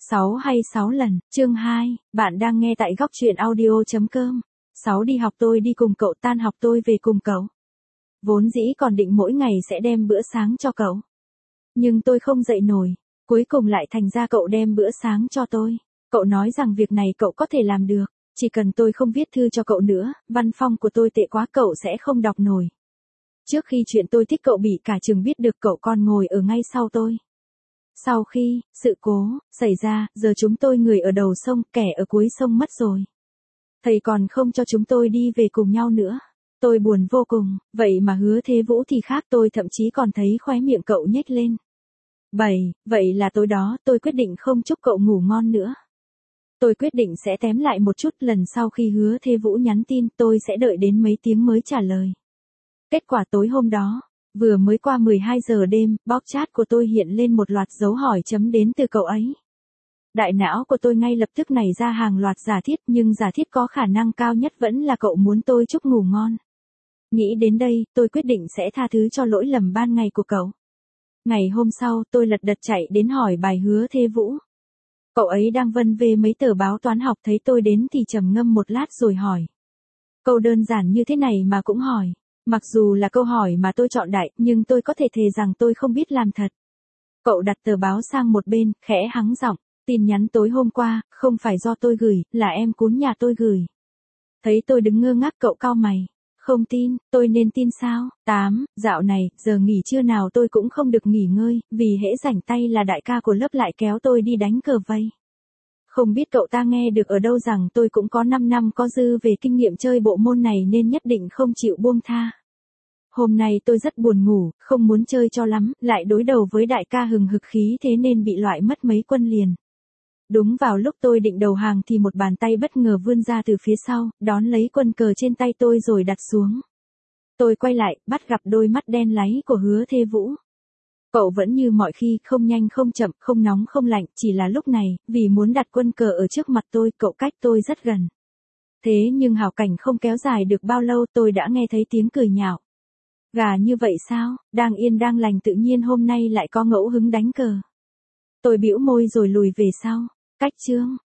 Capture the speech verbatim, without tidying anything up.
sáu hay sáu lần, chương hai, bạn đang nghe tại góc truyện audio chấm com. sáu Đi học tôi đi cùng cậu, tan học tôi về cùng cậu. Vốn dĩ còn định mỗi ngày sẽ đem bữa sáng cho cậu. Nhưng tôi không dậy nổi, cuối cùng lại thành ra cậu đem bữa sáng cho tôi. Cậu nói rằng việc này cậu có thể làm được, chỉ cần tôi không viết thư cho cậu nữa, văn phong của tôi tệ quá cậu sẽ không đọc nổi. Trước khi chuyện tôi thích cậu bị cả trường biết được cậu còn ngồi ở ngay sau tôi. Sau khi, sự cố, xảy ra, giờ chúng tôi người ở đầu sông, kẻ ở cuối sông mất rồi. Thầy còn không cho chúng tôi đi về cùng nhau nữa. Tôi buồn vô cùng, vậy mà Hứa Thế Vũ thì khác, tôi thậm chí còn thấy khóe miệng cậu nhếch lên. Bảy, vậy là tối đó tôi quyết định không chúc cậu ngủ ngon nữa. Tôi quyết định sẽ tém lại một chút, lần sau khi Hứa Thế Vũ nhắn tin tôi sẽ đợi đến mấy tiếng mới trả lời. Kết quả tối hôm đó, vừa mới qua mười hai giờ đêm, box chat của tôi hiện lên một loạt dấu hỏi chấm đến từ cậu ấy. Đại não của tôi ngay lập tức nảy ra hàng loạt giả thiết, nhưng giả thiết có khả năng cao nhất vẫn là cậu muốn tôi chúc ngủ ngon. Nghĩ đến đây, tôi quyết định sẽ tha thứ cho lỗi lầm ban ngày của cậu. Ngày hôm sau, tôi lật đật chạy đến hỏi bài Hứa Thế Vũ. Cậu ấy đang vân vê mấy tờ báo toán học, thấy tôi đến thì trầm ngâm một lát rồi hỏi. Câu đơn giản như thế này mà cũng hỏi. Mặc dù là câu hỏi mà tôi chọn đại, nhưng tôi có thể thề rằng tôi không biết làm thật. Cậu đặt tờ báo sang một bên, khẽ hắng giọng. Tin nhắn tối hôm qua, không phải do tôi gửi, là em cún nhà tôi gửi. Thấy tôi đứng ngơ ngác cậu cau mày. Không tin, tôi nên tin sao? tám Dạo này, giờ nghỉ trưa nào tôi cũng không được nghỉ ngơi, vì hễ rảnh tay là đại ca của lớp lại kéo tôi đi đánh cờ vây. Không biết cậu ta nghe được ở đâu rằng tôi cũng có năm năm có dư về kinh nghiệm chơi bộ môn này nên nhất định không chịu buông tha. Hôm nay tôi rất buồn ngủ, không muốn chơi cho lắm, lại đối đầu với đại ca hừng hực khí thế nên bị loại mất mấy quân liền. Đúng vào lúc tôi định đầu hàng thì một bàn tay bất ngờ vươn ra từ phía sau, đón lấy quân cờ trên tay tôi rồi đặt xuống. Tôi quay lại, bắt gặp đôi mắt đen láy của Hứa Thế Vũ. Cậu vẫn như mọi khi, không nhanh không chậm, không nóng không lạnh, chỉ là lúc này, vì muốn đặt quân cờ ở trước mặt tôi, cậu cách tôi rất gần. Thế nhưng hảo cảnh không kéo dài được bao lâu, tôi đã nghe thấy tiếng cười nhạo. Gà như vậy sao, đang yên đang lành tự nhiên hôm nay lại có ngẫu hứng đánh cờ. Tôi bĩu môi rồi lùi về sau. Cách chương,